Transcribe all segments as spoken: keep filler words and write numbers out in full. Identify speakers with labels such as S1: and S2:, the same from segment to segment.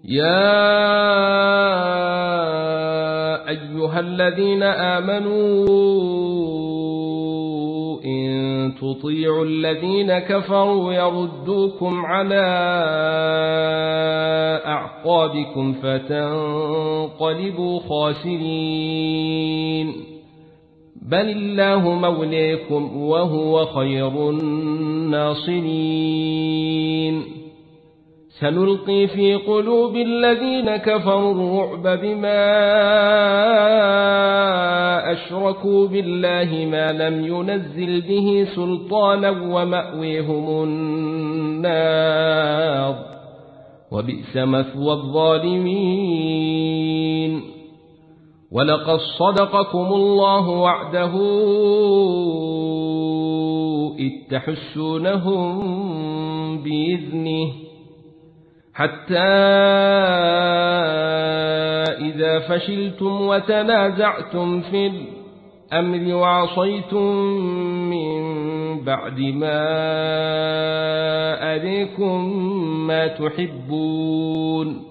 S1: يا أيها الذين آمنوا إن تطيعوا الذين كفروا يردوكم على أعقابكم فتنقلبوا خاسرين بل الله موليكم وهو خير الناصرين سنلقي في قلوب الذين كفروا الرعب بما أشركوا بالله ما لم ينزل به سلطانا ومأويهم النار وبئس مثوى الظالمين ولقد صدقكم الله وعده إذ تحسونهم بإذنه حتى إذا فشلتم وتنازعتم في الأمر وعصيتم من بعد ما أريكم ما تحبون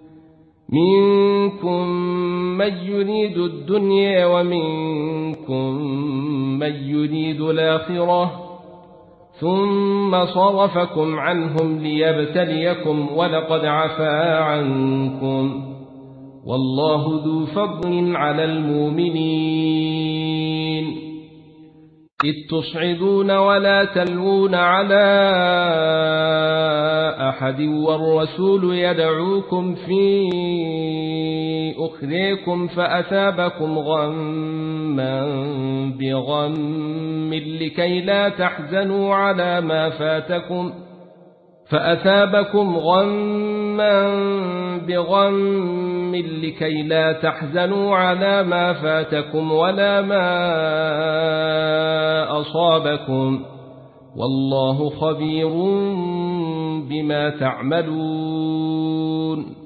S1: منكم من يريد الدنيا ومنكم من يريد الآخرة ثم صرفكم عنهم ليبتليكم ولقد عفا عنكم والله ذو فضل على المؤمنين إذ تصعدون ولا تلوون على أحد والرسول يدعوكم في أخريكم فأثابكم غما بغم لكي لا تحزنوا على ما فاتكم فأثابكم غما بغم لكي لا تحزنوا على ما فاتكم ولا ما أصابكم والله خبير بما تعملون